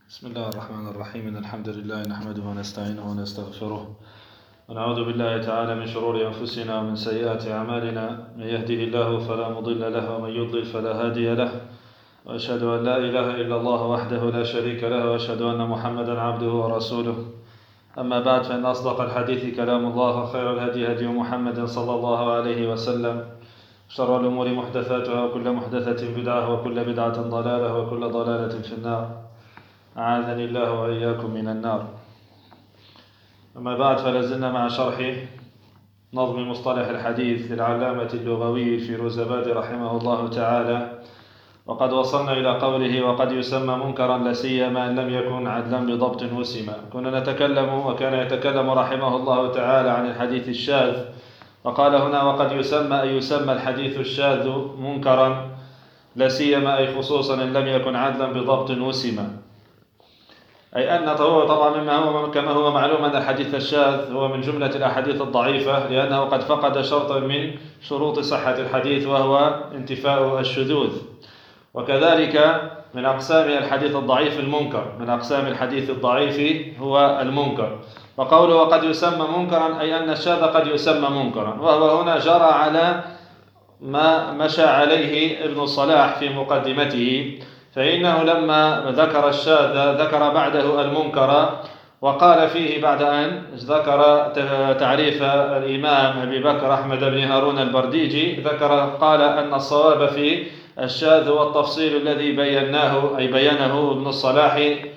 بسم الله الرحمن الرحيم. إن الحمد لله نحمده ونستعينه ونستغفره ونعوذ بالله تعالى من شرور أنفسنا ومن سيئات أعمالنا. من يهده الله فلا مضل له ومن يضلل فلا هادي له، وأشهد أن لا إله إلا الله وحده لا شريك له، وأشهد أن محمدا عبده ورسوله. أما بعد، فإن أصدق الحديث كلام الله، وخير الهدي هدي محمد صلى الله عليه وسلم، شر الأمور محدثاتها، وكل محدثة بدعة، وكل بدعة ضلالة، وكل ضلالة في النار. أعاذني الله وإياكم من النار. أما بعد، فلازلنا مع شرح نظم مصطلح الحديث للعلامة اللغوي الفيروزابادي رحمه الله تعالى، وقد وصلنا إلى قوله: وقد يسمى منكرا لسيما إن لم يكن عدلا بضبط وسما. كنا نتكلم وكان يتكلم رحمه الله تعالى عن الحديث الشاذ، وقال هنا: وقد يسمى الحديث الشاذ منكرا لسيما، أي خصوصا إن لم يكن عدلا بضبط وسما. أي أن طبعا كما هو معلوم أن الحديث الشاذ هو من جملة الأحاديث الضعيفة، لأنه قد فقد شرطا من شروط صحة الحديث، وهو انتفاء الشذوذ. وكذلك من أقسام الحديث الضعيف المنكر، من أقسام الحديث الضعيف هو المنكر. وقوله وقد يسمى منكرا أي أن الشاذ قد يسمى منكرا، وهو هنا جرى على ما مشى عليه ابن الصلاح في مقدمته، فإنه لما ذكر الشاذ ذكر بعده المنكر، وقال فيه بعد أن ذكر تعريف الإمام أبي بكر أحمد بن هارون البرديجي، قال أن الصواب في الشاذ والتفصيل الذي بينه ابن الصلاح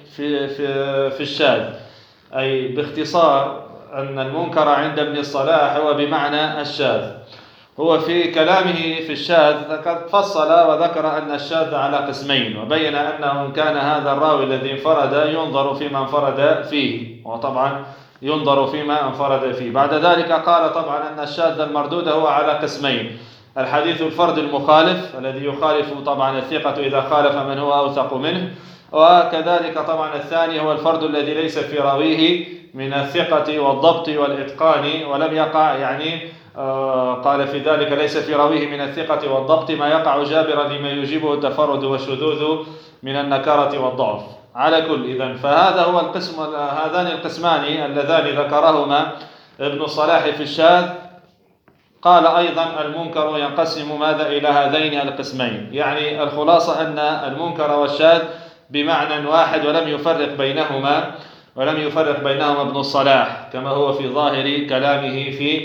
في الشاذ، أي باختصار أن المنكر عند ابن الصلاح هو بمعنى الشاذ. هو في كلامه في الشاذ فصل وذكر أن الشاذ على قسمين، وبين أنه إن كان هذا الراوي الذي انفرد ينظر فيما انفرد فيه، وطبعا ينظر فيما انفرد فيه. بعد ذلك قال طبعا أن الشاذ المردود هو على قسمين: الحديث الفرد المخالف الذي يخالف طبعا الثقة إذا خالف من هو أوثق منه، وكذلك طبعا الثاني هو الفرد الذي ليس في راويه من الثقة والضبط والإتقان ولم يقع، قال في ذلك ليس في راويه من الثقة والضبط ما يقع جابرا لما يجيبه التفرد والشذوذ من النكرة والضعف. على كل إذن فهذا هو هذان القسمان اللذان ذكرهما ابن الصلاح في الشاذ. قال أيضا المنكر ينقسم ماذا إلى هذين القسمين، يعني الخلاصة أن المنكر والشاذ بمعنى واحد، ولم يفرق بينهما ابن الصلاح كما هو في ظاهر كلامه في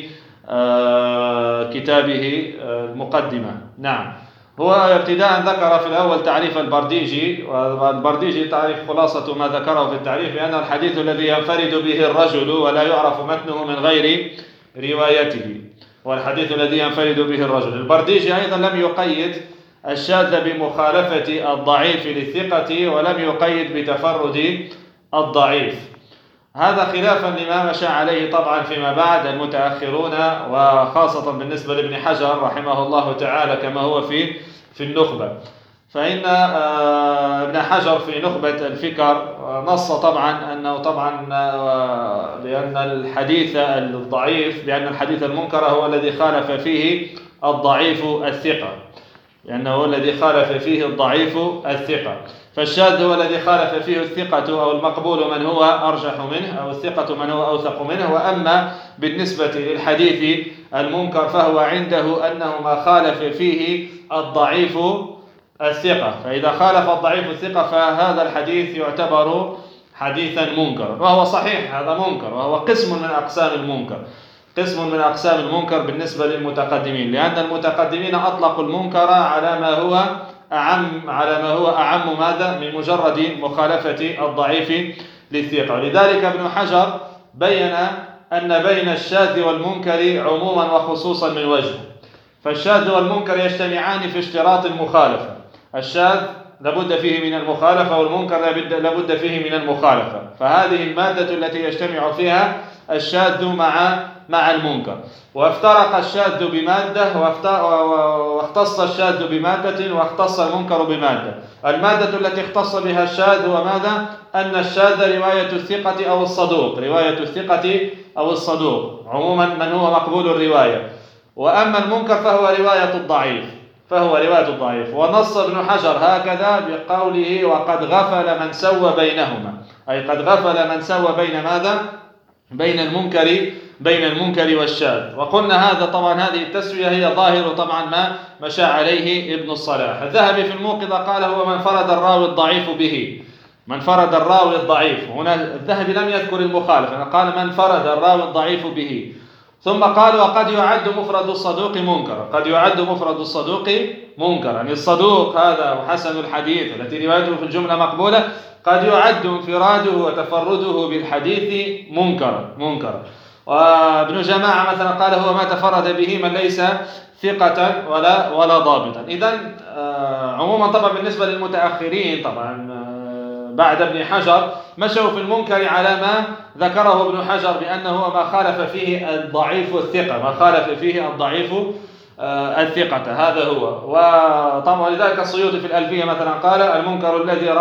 كتابه المقدمة. نعم، هو ابتداء ذكر في الأول تعريف البرديجي، والبرديجي تعريف خلاصة ما ذكره في التعريف بأن الحديث الذي ينفرد به الرجل ولا يعرف متنه من غير روايته، والحديث الذي ينفرد به الرجل. البرديجي أيضا لم يقيد الشاذ بمخالفة الضعيف للثقة، ولم يقيد بتفرد الضعيف، هذا خلافا لما مشى عليه طبعا فيما بعد المتأخرون، وخاصة بالنسبة لابن حجر رحمه الله تعالى كما هو في النخبة. فإن ابن حجر في نخبة الفكر نص طبعا أنه بأن الحديث الضعيف، بأن الحديث المنكر هو الذي خالف فيه الضعيف الثقة، لأنه الذي خالف فيه الضعيف الثقة. فالشاذ هو الذي خالف فيه الثقة أو المقبول من هو أرجح منه، أو الثقة من هو أوثق منه. وأما بالنسبة للحديث المنكر فهو عنده أنه ما خالف فيه الضعيف الثقة، فإذا خالف الضعيف الثقة فهذا الحديث يعتبر حديثا منكرا، وهو صحيح هذا منكر، وهو قسم من أقسام المنكر بالنسبة للمتقدمين، لأن المتقدمين أطلقوا المنكر على ما هو أعم ماذا من مجرد مخالفة الضعيف للثقة. ولذلك ابن حجر بين أن بين الشاذ والمنكر عموما وخصوصا من وجه، فالشاذ والمنكر يجتمعان في اشتراط المخالفة. الشاذ لابد فيه من المخالفة، والمنكر لابد فيه من المخالفة، فهذه المادة التي يجتمع فيها الشاذ مع المنكر. وافترق الشاذ بمادة، واختص الشاذ بمادة، واختص المنكر بمادة. المادة التي اختص بها الشاذ هو ماذا؟ أن الشاذ رواية الثقة أو الصدوق عموما من هو مقبول الرواية، وأما المنكر فهو رواية الضعيف. فهو رواية الضعيف. ونص ابن حجر هكذا بقوله وقد غفل من سوى بينهما، أي قد غفل من سوى بين ماذا؟ بين المنكر والشاذ. وقلنا هذا طبعا هذه التسوية هي ظاهر طبعا ما مشى عليه ابن الصلاح. الذهبي في الموقظة قال هو من فرد الراوي الضعيف به، من فرد الراوي الضعيف. هنا الذهبي لم يذكر المخالف، قال من فرد الراوي الضعيف به. ثم قال وقد يعد مفرد الصدوق منكرا، قد يعد مفرد الصدوق منكرا، يعني الصدوق هذا وحسن الحديث التي روايته في الجملة مقبولة قد يعد انفراده وتفرده بالحديث منكرا. وابن جماعة مثلا قال هو ما تفرد به من ليس ثقة ولا ضابطا. إذن عموما طبعا بالنسبة للمتأخرين طبعا بعد ابن حجر مشوا في المنكر على ما ذكره ابن حجر بأنه ما خالف فيه الضعيف الثقة، ما خالف فيه الضعيف الثقة، هذا هو. وطبعا لذلك السيوطي في الألفية مثلا قال المنكر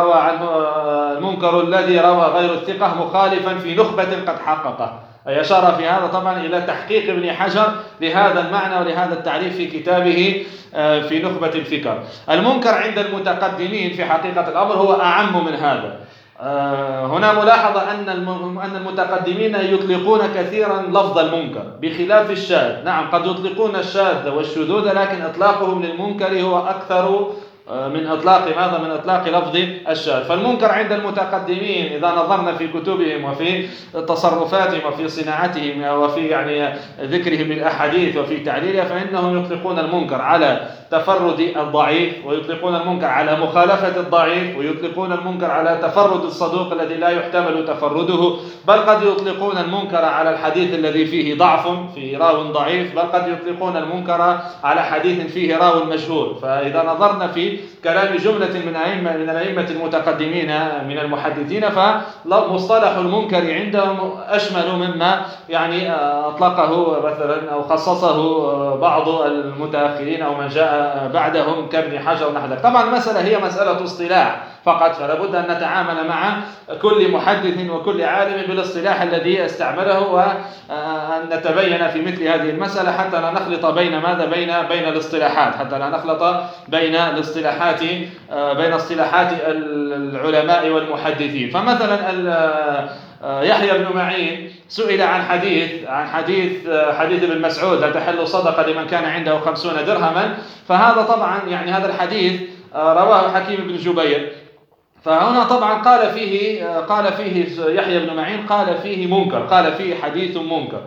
الذي روى غير الثقة مخالفا في نخبة قد حققه، أي أشار في هذا طبعا إلى تحقيق ابن حجر لهذا المعنى ولهذا التعريف في كتابه في نخبة الفكر. المنكر عند المتقدمين في حقيقة الأمر هو أعم من هذا. هنا ملاحظة أن المتقدمين يطلقون كثيرا لفظ المنكر بخلاف الشاذ. نعم قد يطلقون الشاذ والشذوذ، لكن إطلاقهم للمنكر هو أكثر من إطلاق ماذا؟ من إطلاق لفظ الشاذ. فالمنكر عند المتقدمين إذا نظرنا في كتبهم وفي تصرفاتهم وفي صناعتهم وفي يعني ذكرهم للأحاديث وفي تعليلها، فإنهم يطلقون المنكر على تفرد الضعيف، ويطلقون المنكر على مخالفة الضعيف، ويطلقون المنكر على تفرد الصدوق الذي لا يحتمل تفرده، بل قد يطلقون المنكر على الحديث الذي فيه ضعف في راو ضعيف، بل قد يطلقون المنكر على حديث فيه راو مجهول. فإذا نظرنا في كلام جملة من الأئمة المتقدمين من المحدثين فمصطلح المنكر عندهم أشمل مما يعني أطلقه مثلا أو خصصه بعض المتأخرين أو من جاء بعدهم كابن حجر ونحو ذلك. طبعا المسألة هي مسألة اصطلاح فقط، فلا بد أن نتعامل مع كل محدث وكل عالم بالاصطلاح الذي استعمله، وأن نتبين في مثل هذه المسألة حتى لا نخلط بين ماذا؟ بين الاصطلاحات، حتى لا نخلط بين اصطلاحات العلماء والمحدثين. فمثلا يحيى بن معين سئل عن حديث ابن مسعود هل تحل صدقة لمن كان عنده 50 درهما، فهذا طبعا يعني هذا الحديث رواه حكيم بن جبير، فهنا طبعا قال فيه يحيى بن معين قال فيه منكر، قال فيه حديث منكر.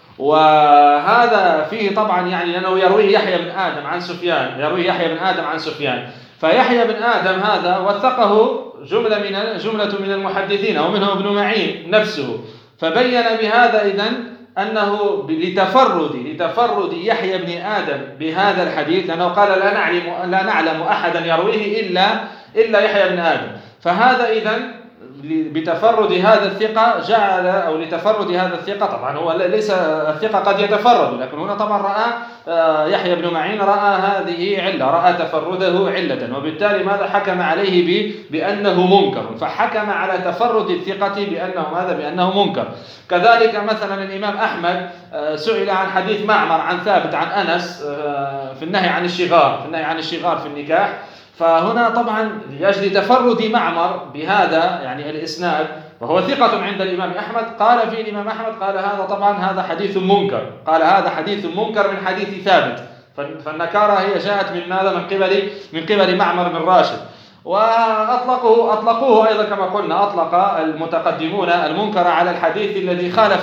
وهذا فيه طبعا يعني لأنه يرويه يحيى بن آدم عن سفيان، فيحيى بن آدم هذا وثقه جملة من المحدثين ومنهم ابن معين نفسه، فبين بهذا إذن أنه لتفرد يحيى بن آدم بهذا الحديث، لأنه قال لا نعلم أحدا يرويه إلا يحيى بن آدم، فهذا إذن بتفرد هذا الثقة لتفرد هذا الثقة. طبعا هو ليس الثقة قد يتفرد، لكن هنا طبعا رأى يحيى بن معين هذه علة، رأى تفرده علة، وبالتالي ماذا؟ حكم عليه بأنه منكر، فحكم على تفرد الثقة بأنه منكر. كذلك مثلا الإمام أحمد سئل عن حديث معمر عن ثابت عن أنس في النهي عن الشغار في النكاح، فهنا طبعا لأجل تفرد معمر بهذا يعني الإسناد، وهو ثقة عند الإمام أحمد، قال هذا حديث منكر، قال هذا حديث منكر من حديث ثابت. فالنكارة هي جاءت من ماذا؟ من قبل معمر بن راشد. وأطلقوه أيضا كما قلنا، أطلق المتقدمون المنكر على الحديث الذي خالف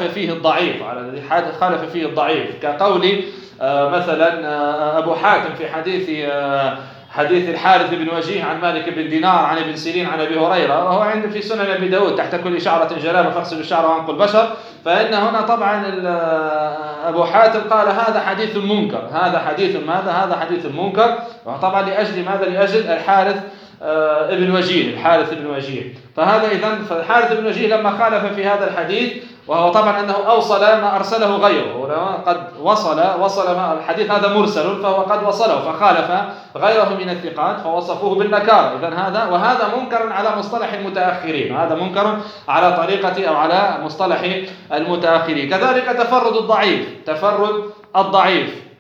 فيه الضعيف، كقول مثلا أبو حاتم في حديث الحارث بن وجيه عن مالك بن دينار عن ابن سيرين عن أبي هريرة، وهو عند في سنن أبي داود تحت كل شعرة جلابة فاغسلوا الشعر وأنقوا البشر، فإن هنا طبعا أبو حاتم قال هذا حديث منكر، هذا حديث منكر، وطبعا لأجل الحارث ابن وجيه. فهذا إذن فالحارث بن وجيه لما خالف في هذا الحديث، وهو طبعا أنه أوصل ما أرسله غيره، قد وصل ما الحديث هذا مرسل، فهو قد وصله فخالف غيره من الثقات فوصفوه بالنكارة. إذن وهذا منكر على مصطلح المتأخرين، وهذا منكر على طريقة أو على مصطلح المتأخرين. كذلك تفرد الضعيف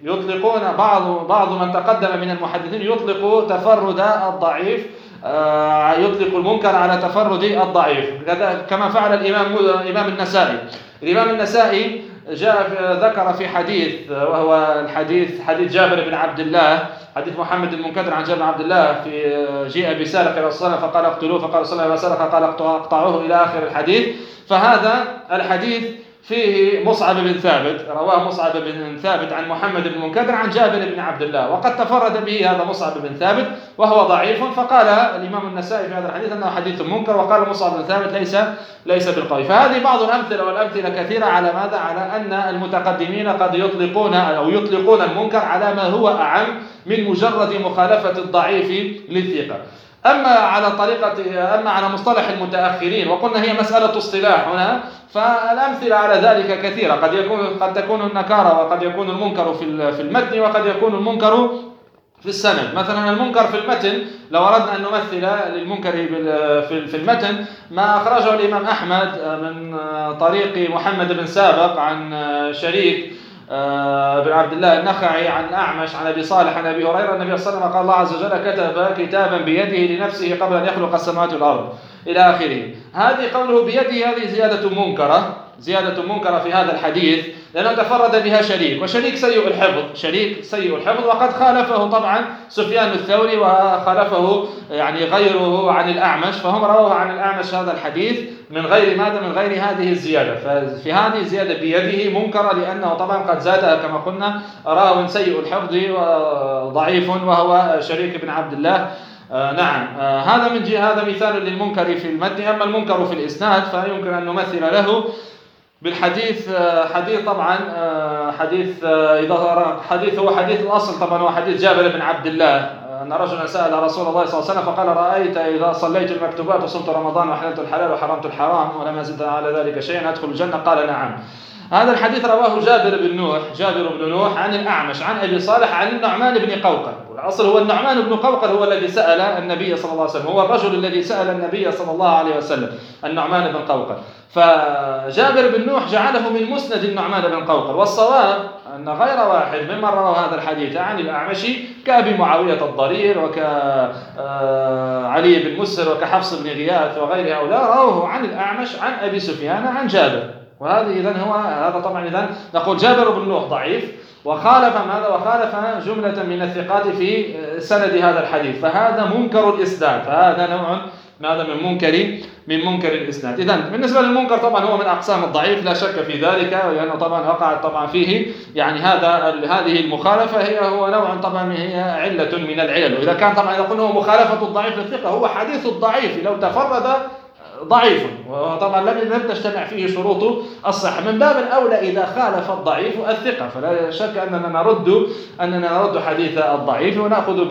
يطلقون بعض من تقدم من المحدثين يطلق تفرد الضعيف، يطلق المنكر على تفرد الضعيف، كما فعل الإمام النسائي. الإمام النسائي ذكر في حديث، وهو حديث جابر بن عبد الله، حديث محمد المنكدر عن جابر بن عبد الله، في جيء بسارق إلى الصلاة فقال اقتلوه، فقال صلى الله عليه وسلم قال اقطعوه إلى آخر الحديث. فهذا الحديث فيه مصعب بن ثابت، رواه مصعب بن ثابت عن محمد بن المنكدر عن جابر بن عبد الله، وقد تفرد به هذا مصعب بن ثابت وهو ضعيف، فقال الإمام النسائي في هذا الحديث أنه حديث منكر، وقال مصعب بن ثابت ليس بالقوي. فهذه بعض الأمثلة، والأمثلة كثيرة على ماذا؟ على أن المتقدمين قد يطلقون المنكر على ما هو أعم من مجرد مخالفة الضعيف للثقة. أما على مصطلح المتأخرين، وقلنا هي مسألة اصطلاح هنا، فالأمثلة على ذلك كثيرة. قد تكون النكارة، وقد يكون المنكر في المتن، وقد يكون المنكر في السند. مثلا المنكر في المتن، لو أردنا أن نمثل للمنكر في المتن ما أخرجه الإمام أحمد من طريق محمد بن سابق عن شريك بن عبد الله النخعي عن الأعمش عن أبي صالح عن أبي هريرة النبي صلى الله عليه وسلم قال الله عز وجل كتب كتابا بيده لنفسه قبل أن يخلق السماوات والأرض إلى آخره. هذه قوله بيده، هذه زيادة منكرة في هذا الحديث، لأنه تفرد بها شريك، وشريك سيء الحفظ، وقد خالفه طبعا سفيان الثوري، وخالفه يعني غيره عن الأعمش، فهم رواه عن الأعمش هذا الحديث من غير هذه الزيادة. ففي هذه الزيادة بيده منكرة، لأنه طبعا قد زادها كما قلنا راو سيء الحفظ وضعيف، وهو شريك بن عبد الله. نعم، هذا مثال للمنكر في المتن. أما المنكر في الإسناد فيمكن أن نمثل له بالحديث، حديث هو حديث الأصل طبعا، هو حديث جابر بن عبد الله أن رجلا سأل رسول الله صلى الله عليه وسلم فقال رأيت إذا صليت المكتوبات وصمت رمضان وحللت الحلال وحرمت الحرام ولم أزد على ذلك شيئا أدخل الجنة؟ قال نعم. هذا الحديث رواه جابر بن نوح عن الأعمش عن أبي صالح عن النعمان بن قوقل. والأصل هو النعمان بن قوقل هو الذي سأل النبي صلى الله عليه وسلم، هو الرجل الذي سأل النبي صلى الله عليه وسلم، النعمان بن قوقل. فجابر بن نوح جعله من مسند النعمان بن قوقل، والصواب أن غير واحد ممن روى هذا الحديث عن الأعمش كأبي معاوية الضرير وكعلي بن مسر وكحفص بن غياث وغير هؤلاء رواه عن الأعمش عن أبي سفيان عن جابر. وهذا هذا طبعا نقول جابر بن نوح ضعيف، وخالف جملة من الثقات في سند هذا الحديث، فهذا منكر الإسناد، فهذا نوع من منكر الإسناد. إذن بالنسبة للمنكر طبعا هو من أقسام الضعيف لا شك في ذلك، لأنه طبعا وقعت طبعا فيه يعني هذه المخالفة هو نوع طبعا هي علة من العلل. وإذا كان طبعا إذا قلنا هو مخالفة الضعيف للثقة، هو حديث الضعيف لو تفرد ضعيف، وطبعا لم تجتمع فيه شروط الصحة، من باب الأولى إذا خالف الضعيف الثقة، فلا شك أننا نرد حديث الضعيف ونأخذ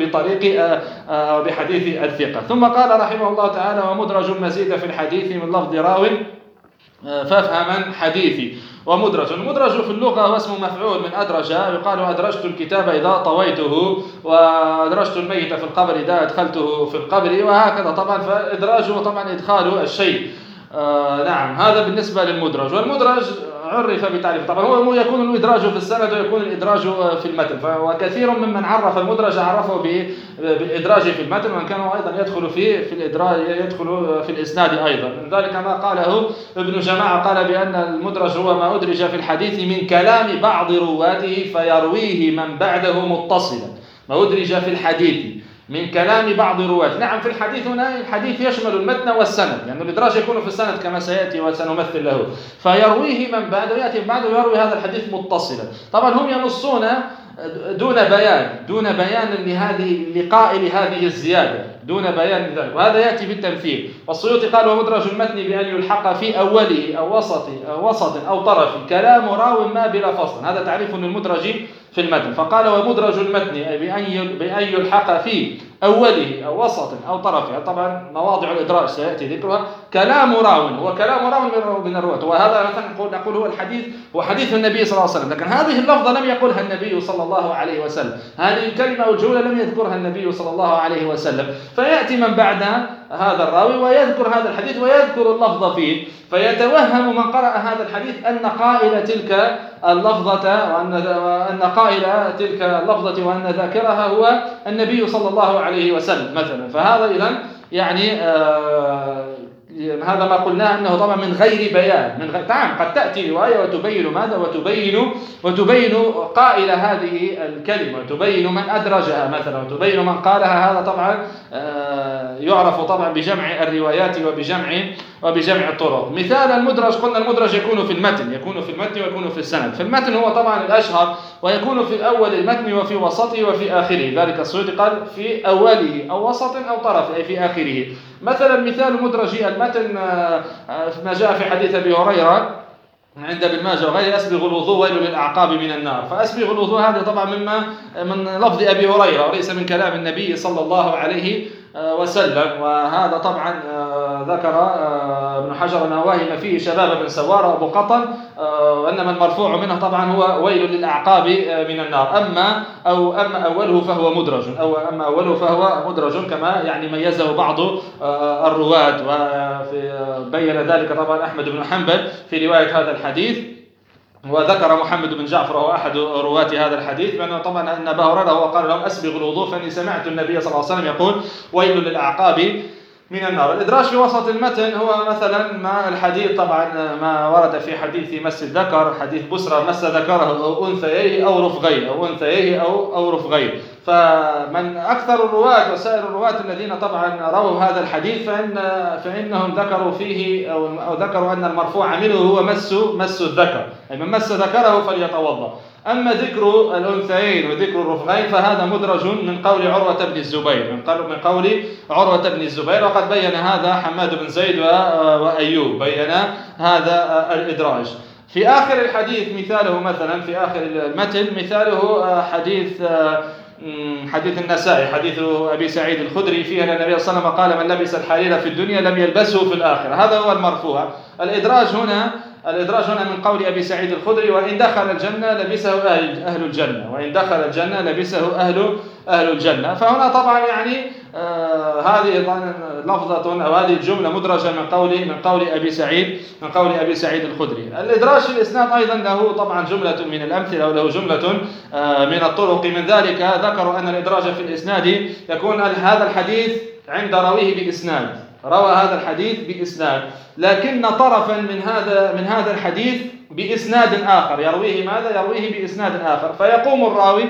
بحديث الثقة. ثم قال رحمه الله تعالى ومدرج مزيد في الحديث من لفظ راو فافهم حديثي. المدرج في اللغة هو اسم مفعول من أدرج، يقال أدرجت الكتاب إذا طويته، وأدرجت الميت في القبر إذا أدخلته في القبر، وهكذا طبعا. فإدراجه طبعا إدخال الشيء. نعم، هذا بالنسبة للمدرج. والمدرج عرف بتعريف، طبعا هو يكون الإدراج في السند ويكون الإدراج في المتن، وكثير ممن عرف المدرج عرفه بالإدراج في المتن، وإن كان أيضا يدخل في الإسناد أيضا. من ذلك ما قاله ابن جماعة، قال بأن المدرج هو ما أدرج في الحديث من كلام بعض رواته فيرويه من بعده متصلا. ما أدرج في الحديث من كلام بعض رواة. نعم، في الحديث هنا الحديث يشمل المتن والسند، لأن الإدراج يكون في السند كما سيأتي وسنمثل له. فيرويه من بعده، يأتي من بعده يروي هذا الحديث متصلا. طبعا هم ينصون دون بيان لقائل هذه الزيادة، دون بيان ذلك، وهذا يأتي بالتمثيل. والسيوطي قال ومدرج المتن بأن يلحق في أوله أو وسط أو طرف كلام راو ما بلا فصل. هذا تعريف للمدرج في المتن. فقال ومدرج المتن بأن يلحق في أوله أو وسط أو طرفه، طبعا مواضع الإدراج سيأتي ذكرها، كلام راو، هو كلام راو من الرواة. وهذا مثلا نقول هو حديث النبي صلى الله عليه وسلم، لكن هذه اللفظة لم يقولها النبي صلى الله عليه وسلم، هذه الكلمة أو الجملة لم يذكرها النبي صلى الله عليه وسلم. فيأتي من بعد هذا الراوي ويذكر هذا الحديث ويذكر اللفظ فيه، فيتوهم من قرأ هذا الحديث أن قائل تلك اللفظة وأن قائل تلك اللفظة وأن ذاكرها هو النبي صلى الله عليه وسلم مثلا. فهذا إذن يعني هذا ما قلناه أنه طبعا من غير بيان، نعم قد تأتي رواية وتبين ماذا، وتبين قائل هذه الكلمة، وتبين من أدرجها مثلا، وتبين من قالها. هذا طبعا يعرف طبعا بجمع الروايات وبجمع الطرق. مثال المدرج، قلنا المدرج يكون في المتن ويكون في السند. في المتن هو طبعا الأشهر، ويكون في الأول المتن وفي وسطه وفي آخره. ذلك السيوطي قال في أوله أو وسط أو طرف، أي في آخره. مثلا مثال مدرج المتن ما جاء في حديث أبي هريرة عند ابن ماجه وغيره: أسبغ الوضوء ويل للأعقاب من النار. فأسبغ الوضوء هذا طبعا من لفظ أبي هريرة وليس من كلام النبي صلى الله عليه وسلم. وهذا طبعا ذكر ابن حجر أنه وهم فيه شباب بن سوار وأبو قطن، وإنما المرفوع منه طبعا هو ويل للأعقاب من النار. أما أوله فهو مدرج كما يعني ميزه بعض الرواة، وبين ذلك طبعا أحمد بن حنبل في رواية هذا الحديث. وذكر محمد بن جعفر وهو أحد رواة هذا الحديث بأنه طبعا أن أبا هريرة وقال لهم: أسبغ الوضوء فإني سمعت النبي صلى الله عليه وسلم يقول ويل للأعقاب من النار. الإدراج في وسط المتن هو مثلا ما الحديث طبعا ما ورد في حديث مس الذكر، حديث بسرى: مس ذكره أو أنثيه أو رفغيه. فمن أكثر الرواة وسائر الرواة الذين طبعا رووا هذا الحديث فإنهم ذكروا فيه أو ذكروا أن المرفوع منه هو مس الذكر، أي من مس ذكره فليتوضأ. أما ذكر الأنثيين وذكر الرفغين فهذا مدرج من قول عروة بن الزبير، وقد بين هذا حماد بن زيد وأيوب، بين هذا الإدراج. في آخر الحديث مثاله مثلا في آخر المتن مثاله حديث النسائي، حديث أبي سعيد الخدري فيه أن النبي صلى الله عليه وسلم قال: من لبس الحرير في الدنيا لم يلبسه في الآخرة. هذا هو المرفوع. الإدراج هنا من قول أبي سعيد الخدري: وإن دخل الجنة لبسه أهل الجنة. فهنا طبعا يعني هذه لفظة أو هذه الجملة مدرجة من قول أبي سعيد الخدري. الإدراج في الإسناد أيضا له طبعا جملة من الأمثلة وله جملة من الطرق. من ذلك ذكروا أن الإدراج في الإسناد يكون هذا الحديث عند راويه بإسناد، روى هذا الحديث بإسناد، لكن طرفا من هذا الحديث بإسناد آخر يرويه بإسناد آخر، فيقوم الراوي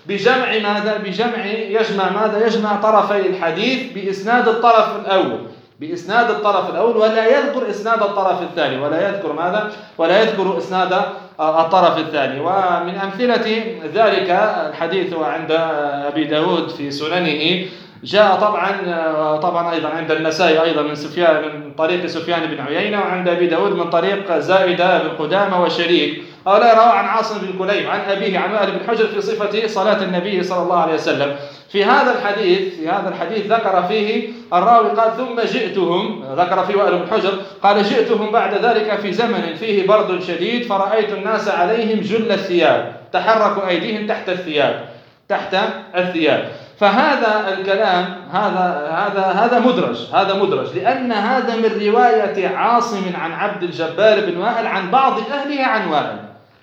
يجمع طرفي الحديث بإسناد الطرف الأول ولا يذكر إسناد الطرف الثاني، ولا يذكر إسناد الطرف الثاني. ومن أمثلة ذلك الحديث عند أبي داود في سننه، جاء طبعا أيضا عند النسائي أيضا من طريق سفيان بن عيينة، وعند أبي داود من طريق زائدة بن قدامة وشريك. هؤلاء روى عن عاصم بن كليب عن أبيه عن وائل بن حجر في صفة صلاة النبي صلى الله عليه وسلم. في هذا الحديث ذكر فيه الراوي قال: ثم جئتهم، ذكر فيه وائل بن حجر قال: جئتهم بعد ذلك في زمن فيه برد شديد فرأيت الناس عليهم جل الثياب تحرك أيديهم تحت الثياب. فهذا الكلام هذا مدرج لأن هذا من رواية عاصم عن عبد الجبار بن وائل عن بعض أهله عن وائل.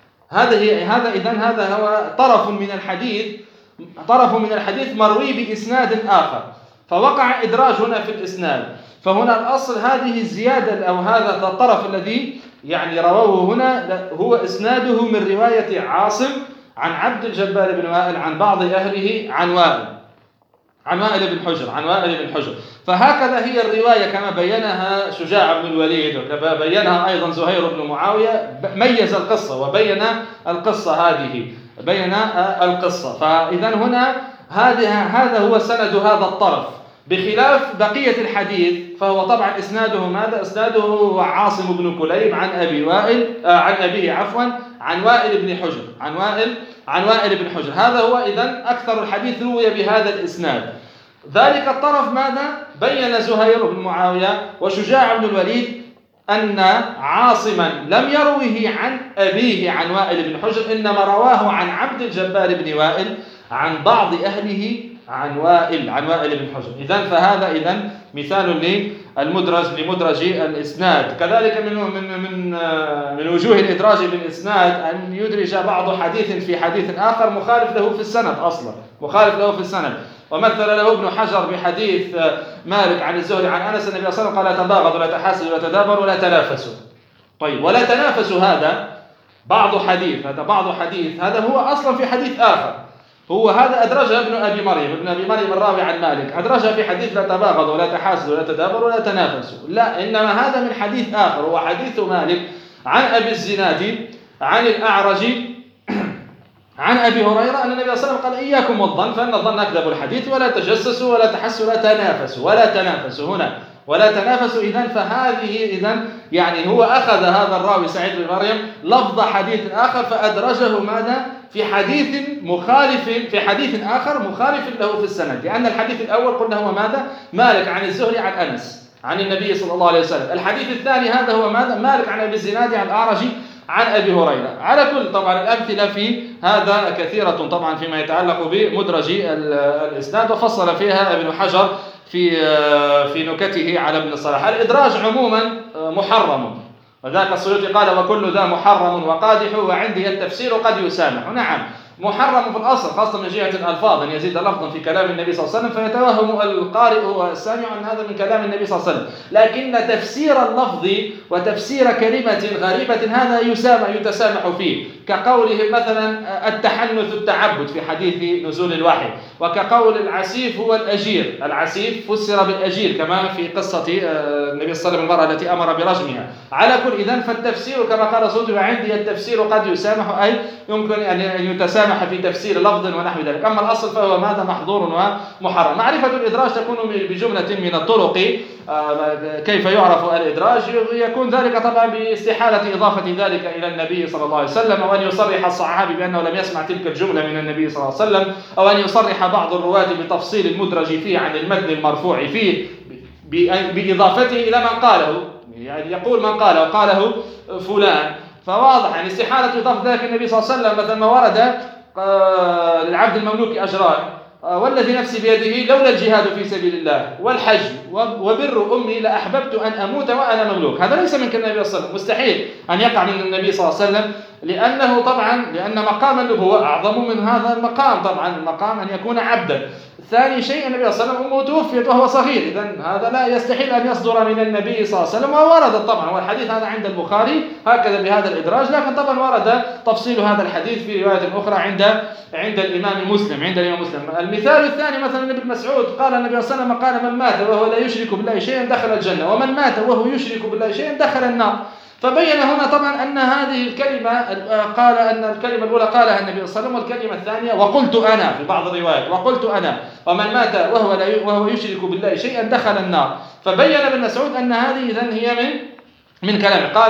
هذا هو طرف من الحديث مروي بإسناد آخر، فوقع إدراج هنا في الإسناد. فهنا الأصل هذه الزيادة أو هذا الطرف الذي يعني رواه هنا هو إسناده من رواية عاصم عن عبد الجبار بن وائل عن بعض أهله عن وائل بن حجر. فهكذا هي الرواية كما بينها شجاع بن الوليد، وكما بينها أيضا زهير بن معاوية، ميز القصة وبين القصة. فإذا هنا هذا هو سند هذا الطرف، بخلاف بقية الحديث فهو طبعا إسناده هو عاصم بن كليب عن أبيه عن وائل بن حجر. هذا هو إذن أكثر الحديث روي بهذا الإسناد. ذلك الطرف ماذا؟ بين زهير بن معاوية وشجاع بن الوليد أن عاصما لم يروه عن أبيه عن وائل بن حجر، إنما رواه عن عبد الجبار بن وائل عن بعض أهله عن وائل بن حجر. إذن فهذا مثال لمدرج الإسناد. كذلك من وجوه الإدراج بالإسناد أن يدرج بعض حديث في حديث آخر مخالف له في السند أصلا، ومثل له ابن حجر بحديث مالك عن الزهري عن أنس النبي صلى الله عليه وسلم قال: لا تباغضوا ولا تحاسدوا ولا تدابروا ولا تنافسوا. طيب، ولا تنافسوا هذا بعض حديث هذا هو أصلا في حديث آخر، هو هذا أدرجها ابن أبي مريم الراوي عن مالك، أدرجها في حديث لا تباغضوا ولا تحاسدوا ولا تدابروا ولا تنافسوا. لا، إنما هذا من حديث آخر، هو حديث مالك عن أبي الزناد عن الأعرج عن أبي هريرة أن النبي صلى الله عليه وسلم قال: إياكم والظن فإن الظن أكذب الحديث ولا تجسسوا ولا تحسوا ولا تنافسوا هنا ولا تنافسوا. إذن فهذه يعني هو أخذ هذا الراوي سعيد بن مريم لفظ حديث آخر فأدرجه ماذا؟ في حديث آخر مخالف له في السند، لأن الحديث الأول قلنا هو ماذا؟ مالك عن الزهري عن أنس عن النبي صلى الله عليه وسلم. الحديث الثاني هذا هو ماذا؟ مالك عن أبي الزناد عن الأعرج عن أبي هريرة. على كل طبعا الأمثلة في هذا كثيرة طبعا فيما يتعلق بمدرج الإسناد، وفصل فيها ابن حجر في نكته على ابن الصلاح. الإدراج عموما محرم، وذاك السيوطي قال: وكل ذا محرم وقادح وعندي التفسير قد يسامح. نعم، محرم في الأصل، خاصة من جهة الألفاظ، أن يزيد لفظا في كلام النبي صلى الله عليه وسلم فيتوهم القارئ والسامع أن هذا من كلام النبي صلى الله عليه وسلم، لكن تفسير اللفظ وتفسير كلمة غريبة هذا يتسامح فيه، كقولهم مثلا التحنث التعبد في حديث نزول الوحي، وكقول العسيف هو الأجير، العسيف فسر بالأجير كما في قصة النبي صلى الله عليه وسلم المرأة التي أمر برجمها. على كل إذن فالتفسير كما قال صوتي وعندي التفسير قد يسامح، أي يمكن أن يتسامح في تفسير لفظ ونحو ذلك. أما الأصل فهو ماذا؟ محظور ومحرم. معرفة الإدراج تكون بجملة من الطرق. كيف يعرف الإدراج؟ يكون ذلك طبعا باستحالة إضافة ذلك إلى النبي صلى الله عليه وسلم، أو أن يصرح الصحابي بأنه لم يسمع تلك الجملة من النبي صلى الله عليه وسلم، أو أن يصرح بعض الرواة بتفصيل المدرج فيه عن المتن المرفوع فيه بإضافته إلى من قاله، يعني يقول من قاله فلان. فواضح يعني استحالة إضافة ذلك النبي صلى الله عليه وسلم، مثل ما ورد للعبد المملوك أجران، والذي نفسي بيده لولا الجهاد في سبيل الله والحج وبر أمي لأحببت أن أموت وأنا مملوك. هذا ليس من كلام النبي صلى الله عليه وسلم، مستحيل أن يقع من النبي صلى الله عليه وسلم، لأن مقام النبوة أعظم من هذا المقام. طبعا المقام أن يكون عبدا. ثاني شيء النبي صلى الله عليه وسلم أمه توفيت وهو صغير، إذن هذا لا يستحيل أن يصدر من النبي صلى الله عليه وسلم. وورد طبعا والحديث هذا عند البخاري هكذا بهذا الإدراج، لكن طبعا ورد تفصيل هذا الحديث في رواية أخرى عند الإمام مسلم. المثال الثاني مثلا ابن مسعود قال النبي صلى الله عليه وسلم قال: من مات وهو لا يشرك بالله شيئا دخل الجنة، ومن مات وهو يشرك بالله شيئا دخل النار. فبين هنا طبعا أن هذه الكلمة قال أن الكلمة الأولى قالها النبي صلى الله عليه وسلم، والكلمة الثانية وقلت أنا في بعض الروايات وقلت أنا، ومن مات وهو يشرك بالله شيئا دخل النار. فبين ابن مسعود أن هذه إذن هي من كلامه. قال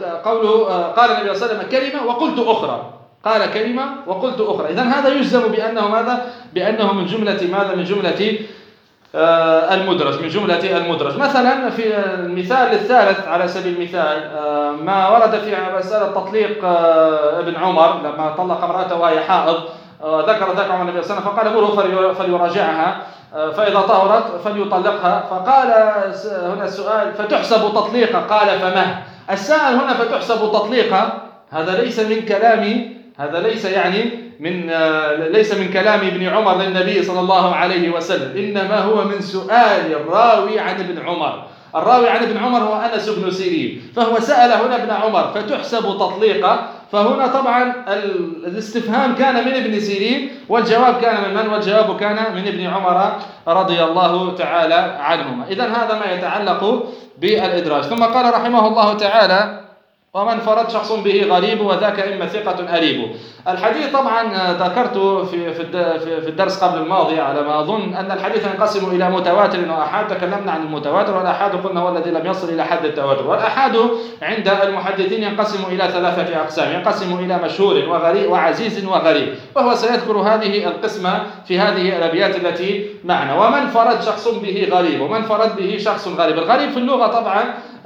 النبي صلى الله عليه وسلم كلمة وقلت أخرى، قال كلمة وقلت أخرى. إذن هذا يجزم بأنه ماذا؟ بأنه من جملة ماذا؟ من جملة المدرج. مثلا في المثال الثالث على سبيل المثال ما ورد في مسألة تطليق ابن عمر لما طلق امرأته وهي حائض، ذكر عمر النبي صلى الله عليه وسلم فقال: مره فليراجعها فإذا طهرت فليطلقها. فقال هنا السؤال: فتحسب تطليقا؟ قال: فما السائل هنا فتحسب تطليقا؟ هذا ليس من كلامي، هذا ليس من كلام ابن عمر للنبي صلى الله عليه وسلم، إنما هو من سؤال الراوي عن ابن عمر. الراوي عن ابن عمر هو أنس بن سيرين، فهو سأل هنا ابن عمر فتحسب تطليقا. فهنا طبعا الاستفهام كان من ابن سيرين، والجواب كان من من؟ والجواب كان من ابن عمر رضي الله تعالى عنهما. إذن هذا ما يتعلق بالإدراج. ثم قال رحمه الله تعالى: ومن فرد شخص به غريب وذاك إما ثقة أريب. الحديث طبعا ذكرت في الدرس قبل الماضي على ما أظن أن الحديث ينقسم إلى متواتر وأحاد. تكلمنا عن المتواتر، والأحاد قلنا هو الذي لم يصل إلى حد التواتر. والأحاد عند المحدثين ينقسم إلى 3 أقسام، ينقسم إلى مشهور وغريب وعزيز وغريب، وهو سيذكر هذه القسمة في هذه الأبيات التي معنا. ومن فرد شخص به غريب، ومن فرد به شخص غريب. الغريب في اللغة طبعا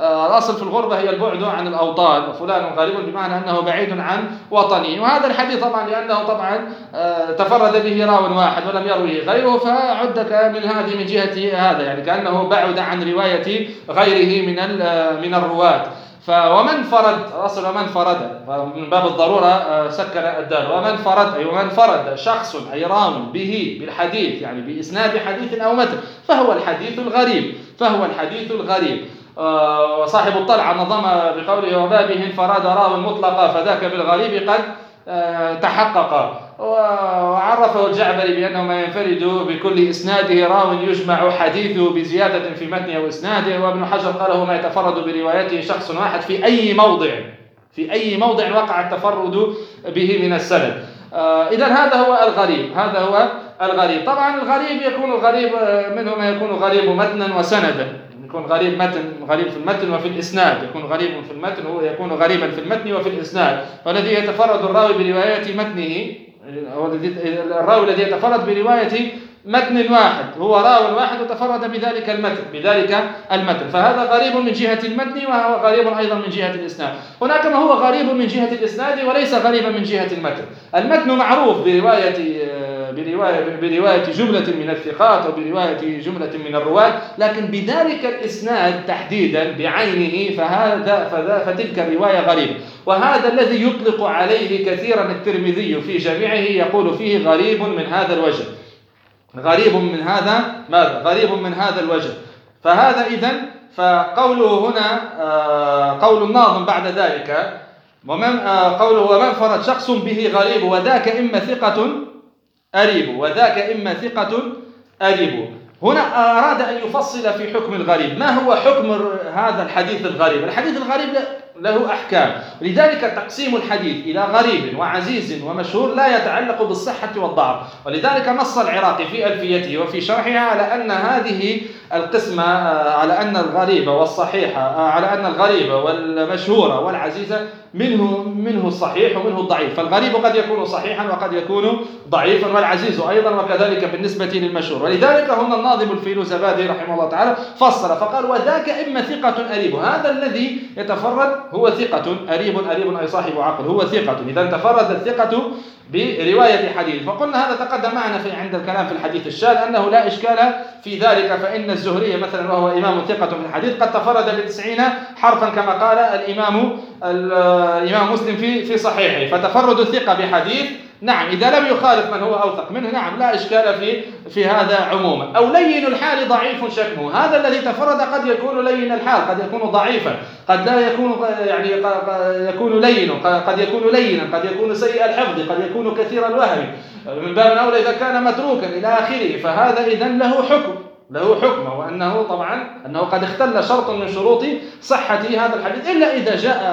الأصل في الغربة هي البعد عن الأوطان، وفلان غريب بمعنى أنه بعيد عن وطنه. وهذا الحديث طبعا لأنه طبعا تفرد به راو واحد ولم يروه غيره، فعد من هذه من جهة هذا، يعني كأنه بعد عن رواية غيره من الرواة. ومن فرد، أصل ومن فرد من باب الضرورة سكن الدال، ومن فرد أي ومن فرد شخص أي راو به بالحديث، يعني بإسناد حديث أو متن، فهو الحديث الغريب. وصاحب الطلعة نظم بقوله وبابه انفراد راو مطلقا فذاك بالغريب قد تحقق. وعرفه الجعبري بأنه ما ينفرد بكل إسناده راو يجمع حديثه بزيادة في متنه وإسناده. وابن حجر قاله ما يتفرد بروايته شخص واحد في أي موضع وقع التفرد به من السند. إذن هذا هو الغريب. طبعا الغريب يكون الغريب منه ما يكون غريب متنا وسندا، يكون غريب في المتن وفي الإسناد، يكون غريب في المتن ويكون غريبا في المتن وفي الإسناد. والذي يتفرد الراوي برواية متنه، الراوي الذي يتفرد برواية متن واحد هو راو واحد وتفرد بذلك المتن، فهذا غريب من جهة المتن وهو غريب أيضا من جهة الإسناد. هناك ما هو غريب من جهة الإسناد وليس غريبا من جهة المتن معروف برواية جملة من الثقات أو برواية جملة من الرواة، لكن بذلك الإسناد تحديدا بعينه فتلك الرواية غريبة. وهذا الذي يطلق عليه كثيرا الترمذي في جامعه، يقول فيه غريب من هذا الوجه، غريب من هذا الوجه. فهذا إذن، فقوله هنا قول الناظم بعد ذلك قوله ومن فرد شخص به غريب وذاك إما ثقة أريب. هنا أراد أن يفصل في حكم الغريب. ما هو حكم هذا الحديث الغريب؟ الحديث الغريب له أحكام، لذلك تقسيم الحديث إلى غريب وعزيز ومشهور لا يتعلق بالصحة والضعف. ولذلك نص العراقي في ألفيته وفي شرحها على أن هذه القسمة، على أن الغريب والصحيحة، على أن الغريب والمشهورة والعزيزة منه الصحيح ومنه الضعيف. فالغريب قد يكون صحيحا وقد يكون ضعيفا، والعزيز أيضا، وكذلك بالنسبة للمشهور. ولذلك هنا الناظم الفيروزابادي رحمه الله تعالى فصل فقال وذاك إما ثقة أريب، هذا الذي يتفرد هو ثقة أريب أي صاحب عقل، هو ثقة. إذا تفرد الثقة برواية حديث. فقلنا هذا تقدم معنا عند الكلام في الحديث الشاذ أنه لا إشكال في ذلك، فإن الزهري مثلا وهو إمام ثقة في الحديث قد تفرد ب90 حرفا كما قال الإمام مسلم في صحيحه. فتفرد الثقة بحديث نعم إذا لم يخالف من هو أوثق منه نعم لا إشكال في هذا عموما. أو لين الحال ضعيف شكمه، هذا الذي تفرد قد يكون لين الحال، قد يكون ضعيفا، قد لا يكون يعني يكون لين، قد يكون لينا، قد يكون سيء الحفظ، قد يكون كثير الوهم، من باب أولى إذا كان متروكا إلى آخره. فهذا إذن له حكم، وأنه طبعا أنه قد اختل شرط من شروط صحة هذا الحديث، إلا إذا جاء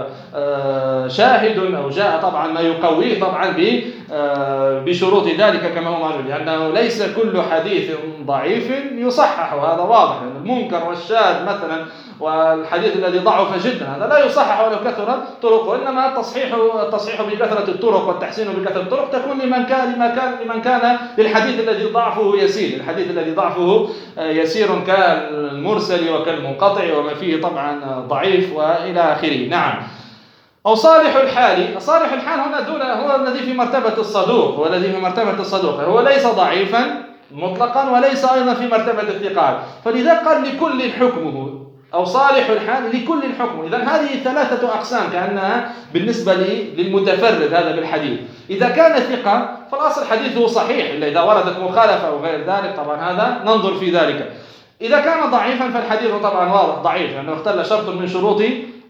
شاهد أو جاء طبعا ما يقويه طبعا بشروط ذلك كما هو معلوم، لأنه ليس كل حديث ضعيف يصحح، وهذا واضح. لأن المنكر والشاذ مثلا والحديث الذي ضعف جدا هذا لا يصحح ولو كثر طرقه، إنما التصحيح بكثرة الطرق والتحسين بكثرة الطرق تكون لمن كان للحديث الذي ضعفه يسير، الحديث الذي ضعفه يسير كالمرسل وكالمنقطع وما فيه طبعا ضعيف وإلى آخره. نعم. أو صالح الحال هنا دون، هو الذي في مرتبة الصدوق، هو ليس ضعيفا مطلقا وليس أيضا في مرتبة الثقات، فلذا قال لكل حكمه، أو صالح الحال لكل حكمه. إذن هذه 3 أقسام كأنها بالنسبة للمتفرد هذا بالحديث. إذا كان ثقة فالأصل حديثه صحيح، إلا إذا وردت مخالفة أو غير ذلك طبعا هذا ننظر في ذلك. إذا كان ضعيفا فالحديث طبعا واضح ضعيف لأنه اختل شرط من شروط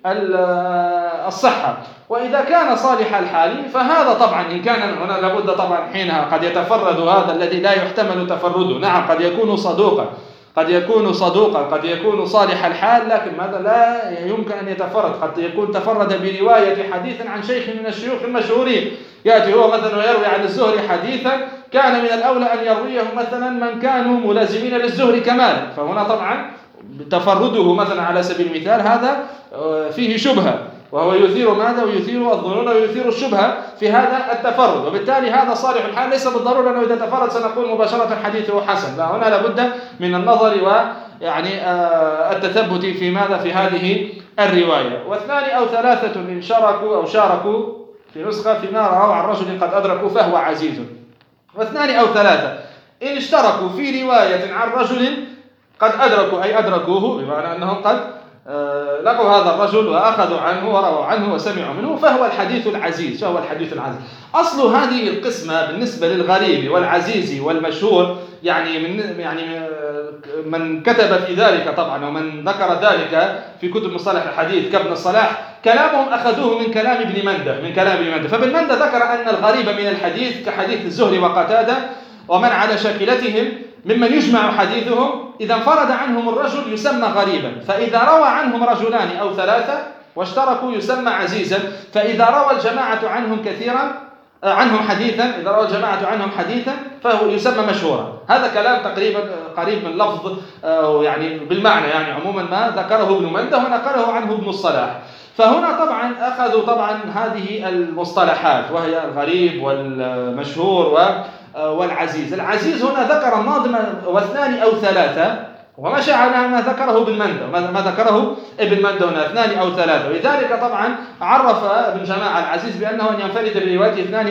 الصحة. وإذا كان صالح الحال فهذا طبعا إن كان هنا لابد طبعا حينها قد يتفرد هذا الذي لا يحتمل تفرده. نعم قد يكون صدوقا، قد يكون صالح الحال، لكن ماذا لا يمكن أن يتفرد، قد يكون تفرد برواية حديث عن شيخ من الشيوخ المشهورين، يأتي هو مثلا ويروي عن الزهري حديثا كان من الأولى أن يرويه مثلا من كانوا ملازمين للزهري كمالا، فهنا طبعا تفرده مثلا على سبيل المثال هذا فيه شبهة، وهو يثير ماذا؟ ويثير الظنون ويثير الشبهة في هذا التفرد، وبالتالي هذا صالح الحال. ليس بالضرورة أنه إذا تفرد سنقول مباشرة حديثه حسن، لا، هنا لابد من النظر يعني التثبت في ماذا في هذه الرواية. واثنان أو ثلاثة إن شاركوا أو شاركوا في نسخة فيما رواه عن رجل قد أدركوا فهو عزيز. واثنان أو ثلاثة إن اشتركوا في رواية عن رجل قد أدركوا أي أدركوه، بمعنى أنهم قد لقوا هذا الرجل وأخذوا عنه ورووا عنه وسمعوا منه، فهو الحديث العزيز. أصل هذه القسمة بالنسبة للغريب والعزيز والمشهور، يعني من كتب في ذلك طبعا ومن ذكر ذلك في كتب مصطلح الحديث كابن الصلاح، كلامهم أخذوه من كلام ابن منده. فابن منده ذكر أن الغريب من الحديث كحديث الزهري وقتادة ومن على شاكلتهم ممن يجمع حديثهم، إذا انفرد عنهم الرجل يسمى غريبا، فإذا روى عنهم رجلان أو ثلاثة واشتركوا يسمى عزيزا، فإذا روى الجماعة عنهم حديثا فهو يسمى مشهورا. هذا كلام تقريبا قريب من لفظ يعني بالمعنى، يعني عموما ما ذكره ابن منده ونقله عنه ابن الصلاح. فهنا طبعا أخذوا طبعا هذه المصطلحات وهي الغريب والمشهور والعزيز. العزيز هنا ذكر الناظم واثنان أو ثلاثة، ومشى على ما ذكره ابن منده، ما ذكره ابن منده هنا اثنان أو ثلاثة. ولذلك طبعا عرف ابن جماعة العزيز بأنه أن ينفرد بروايته اثنان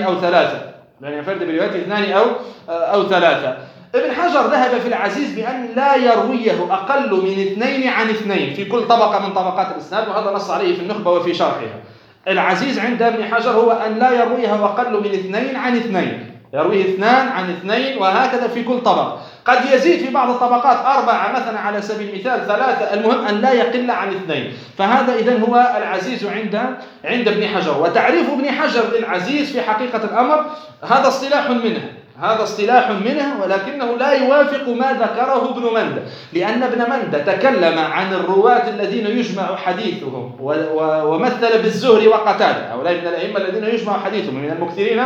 أو ثلاثة. ابن حجر ذهب في العزيز بأن لا يرويه أقل من اثنين عن اثنين في كل طبقة من طبقات الإسناد، وهذا نص عليه في النخبة وفي شرحها. العزيز عند ابن حجر هو أن لا يرويه أقل من اثنين عن اثنين، يرويه اثنان عن اثنين وهكذا في كل طبقة. قد يزيد في بعض الطبقات أربعة مثلا على سبيل المثال، ثلاثة، المهم أن لا يقل عن اثنين. فهذا إذن هو العزيز عند ابن حجر. وتعريف ابن حجر للعزيز في حقيقة الأمر هذا اصطلاح منه، ولكنه لا يوافق ما ذكره ابن منده، لأن ابن منده تكلم عن الرواة الذين يجمع حديثهم ومثل بالزهري وقتادة، هؤلاء من الأئمة الذين يجمع حديثهم من المكثرين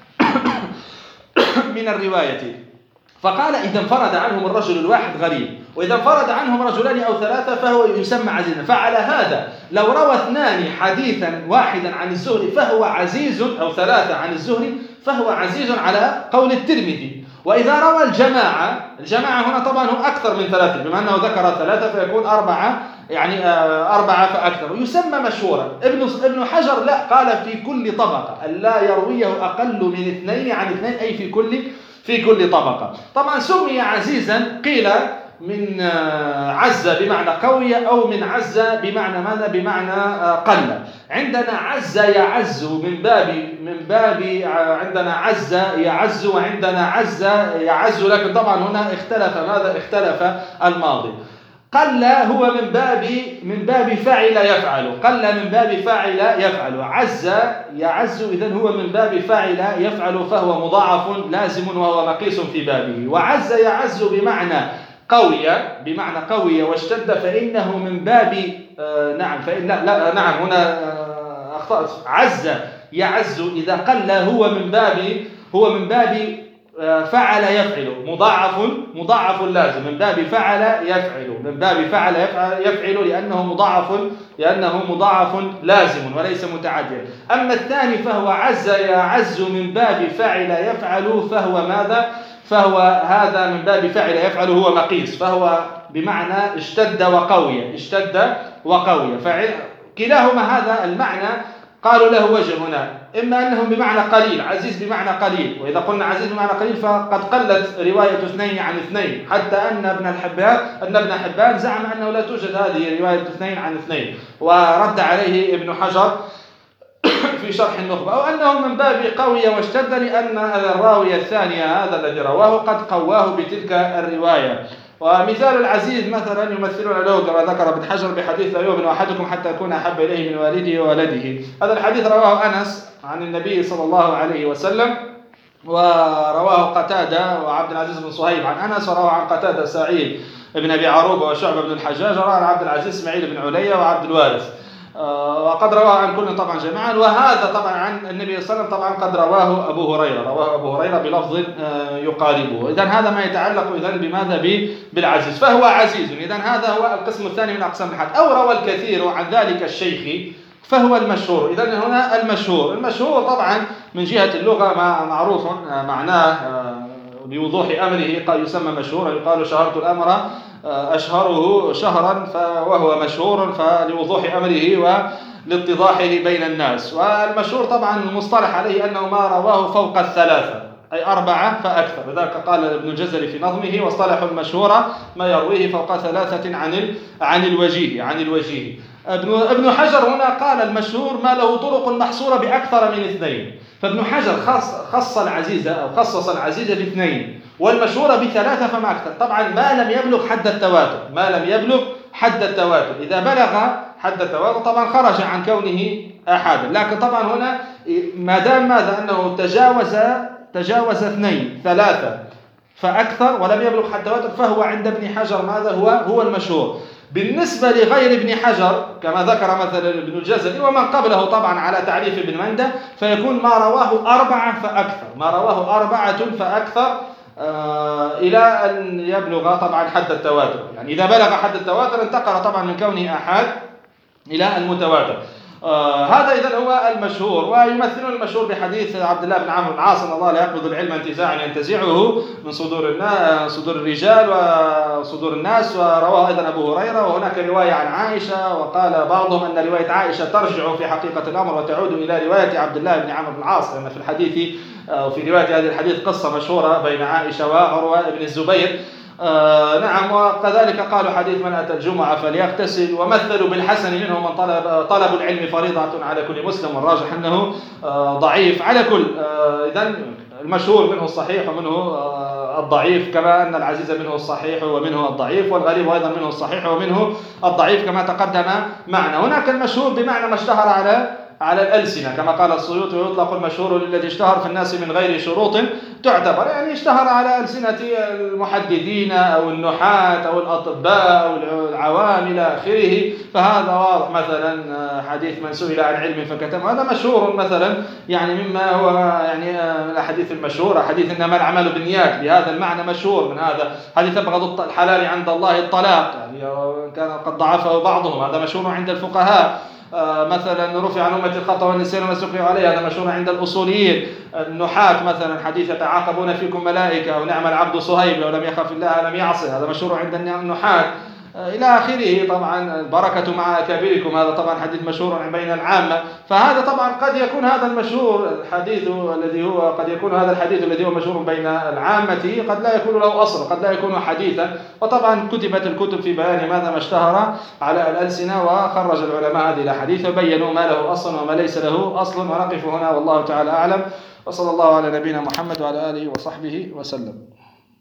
من الرواية. فقال إذا انفرد عنهم الرجل الواحد غريب، وإذا انفرد عنهم رجلان أو ثلاثة فهو يسمى عزيزا. فعلى هذا لو روى اثنان حديثا واحدا عن الزهري فهو عزيز، أو ثلاثة عن الزهري فهو عزيز على قول الترمذي. وإذا روى الجماعة هنا طبعا هو أكثر من ثلاثة، بما أنه ذكر ثلاثة فيكون أربعة، يعني أربعة فأكثر، ويسمى مشهورا. ابن حجر لا، قال في كل طبقة أن لا يرويه أقل من اثنين عن اثنين، أي في كل طبقة. طبعا سمي عزيزا قيل من عز بمعنى قوية، أو من عز بمعنى ماذا؟ بمعنى قل. عندنا عز يعز من باب عندنا عز يعز، وعندنا عز يعز، لكن طبعا هنا اختلف الماضي. قل هو من باب فعل يفعل، عز يعز إذن هو من باب فعل يفعل، فهو مضاعف لازم وهو مقيس في بابه. وعز يعز بمعنى قوية واشتد، فإنه من باب هنا أخطأت. عز يعز إذا قل هو من باب فعل يفعل، مضاعف لازم، من باب فعل يفعل لأنه مضاعف لازم وليس متعديا. أما الثاني فهو عز يعز من باب فعل يفعل، فهو ماذا؟ فهو هذا من باب فعل يفعل هو مقيس، فهو بمعنى اشتد وقوية. فكلاهما هذا المعنى قالوا له وجه هنا، إما أنهم بمعنى قليل، عزيز بمعنى قليل، وإذا قلنا عزيز بمعنى قليل فقد قلت رواية اثنين عن اثنين، حتى أن ابن حبان زعم أنه لا توجد هذه رواية اثنين عن اثنين، ورد عليه ابن حجر في شرح النخبة، أو أنه من باب قوية واشتد، لأن الراوي الثاني هذا الذي رواه قد قواه بتلك الرواية. ومثال العزيز مثلا يمثلون له كما ذكر ابن حجر بحديث لا يؤمن أحدكم حتى يكون أحب إليه من والده وولده. هذا الحديث رواه أنس عن النبي صلى الله عليه وسلم، ورواه قتادة وعبد العزيز بن صهيب عن أنس، ورواه عن قتادة سعيد بن أبي عروبة وشعبة بن الحجاج، ورواه عن عبد العزيز إسماعيل بن عليا وعبد الوارث، وقد رواه عن كل طبعا جميعا. وهذا طبعا عن النبي صلى الله عليه وسلم طبعا قد رواه أبو هريرة بلفظ يقاربه. إذن هذا ما يتعلق إذن بماذا؟ بالعزيز، فهو عزيز. إذن هذا هو القسم الثاني من أقسام الحديث. أو روى الكثير عن ذلك الشيخ فهو المشهور. إذن هنا المشهور طبعا من جهة اللغة معروف معناه بوضوح أمره، يسمى مشهورا، يقال شهرت الأمر أشهره شهرا وهو مشهور فلوضوح أمره ولاتضاحه بين الناس. والمشهور طبعا المصطلح عليه أنه ما رواه فوق الثلاثة، أي 4 فأكثر. لذلك قال ابن الجزري في نظمه: واصطلح المشهور ما يرويه فوق 3 عن الوجيه. ابن حجر هنا قال المشهور ما له طرق محصورة بأكثر من 2. فابن حجر خصص العزيزة ب2 والمشهورة ب3 فما أكثر. طبعا ما لم يبلغ حد التواتر. إذا بلغ حد التواتر طبعا خرج عن كونه أحادا. لكن طبعا هنا ما دام ماذا أنه تجاوز 2 3 فأكثر ولم يبلغ حد التواتر فهو عند ابن حجر ماذا هو المشهور. بالنسبة لغير ابن حجر كما ذكر مثلا ابن الجزري ومن قبله طبعا على تعريف ابن مندة فيكون ما رواه 4 فأكثر إلى أن يبلغ طبعا حد التواتر. يعني إذا بلغ حد التواتر انتقل طبعا من كونه أحاد إلى المتواتر. هذا إذن هو المشهور. ويمثلون المشهور بحديث عبد الله بن عمرو بن العاص أن الله لا يقبض العلم انتزاعا ينتزعه من صدور الرجال وصدور الناس. ورواه أيضا أبو هريرة. وهناك رواية عن عائشة وقال بعضهم أن رواية عائشة ترجع في حقيقة الأمر وتعود إلى رواية عبد الله بن عمرو بن العاص، لأن في الحديث وفي رواية هذا الحديث قصة مشهورة بين عائشة وعروة بن الزبير. نعم. وكذلك قالوا حديث من أتى الجمعة فليغتسل. ومثلوا بالحسن منه من طلب العلم فريضة على كل مسلم، والراجح أنه ضعيف على كل. إذن المشهور منه الصحيح ومنه الضعيف، كما أن العزيز منه الصحيح ومنه الضعيف، والغريب أيضا منه الصحيح ومنه الضعيف كما تقدم معنا. هناك المشهور بمعنى ما اشتهر على الألسنة كما قال السيوطي: ويطلق المشهور للذي اشتهر في الناس من غير شروط تعتبر. يعني اشتهر على ألسنة المحدثين أو النحاة أو الأطباء أو العوام إلى آخره. فهذا واضح. مثلا حديث من سئل عن علم فكتم، هذا مشهور مثلا، يعني مما هو يعني من الأحاديث المشهورة. حديث إنما العمل بالنيات بهذا المعنى مشهور من هذا. حديث أبغض الحلال عند الله الطلاق، يعني كان قد ضعفه بعضهم، هذا مشهور عند الفقهاء. مثلا رفع عن أمة الخطأ والنسيان وما استكرهوا عليه، هذا مشهور عند الأصوليين. النحاة مثلا حديث يتعاقبون فيكم ملائكة ونعم العبد صهيب لو لم يخف الله لم يعصه، هذا مشهور عند النحاة إلى آخره. طبعا البركة مع أكابركم، هذا طبعا حديث مشهور بين العامة. فهذا طبعا قد يكون هذا المشهور الحديث الذي هو قد يكون هذا الحديث الذي هو مشهور بين العامة قد لا يكون له أصل، قد لا يكون حديثا. وطبعا كتبت الكتب في بيان ماذا ما اشتهر على الألسنة، وخرج العلماء هذه الأحاديث وبينوا ما له أصل وما ليس له أصل. ونقف هنا والله تعالى أعلم، وصلى الله على نبينا محمد وعلى آله وصحبه وسلم.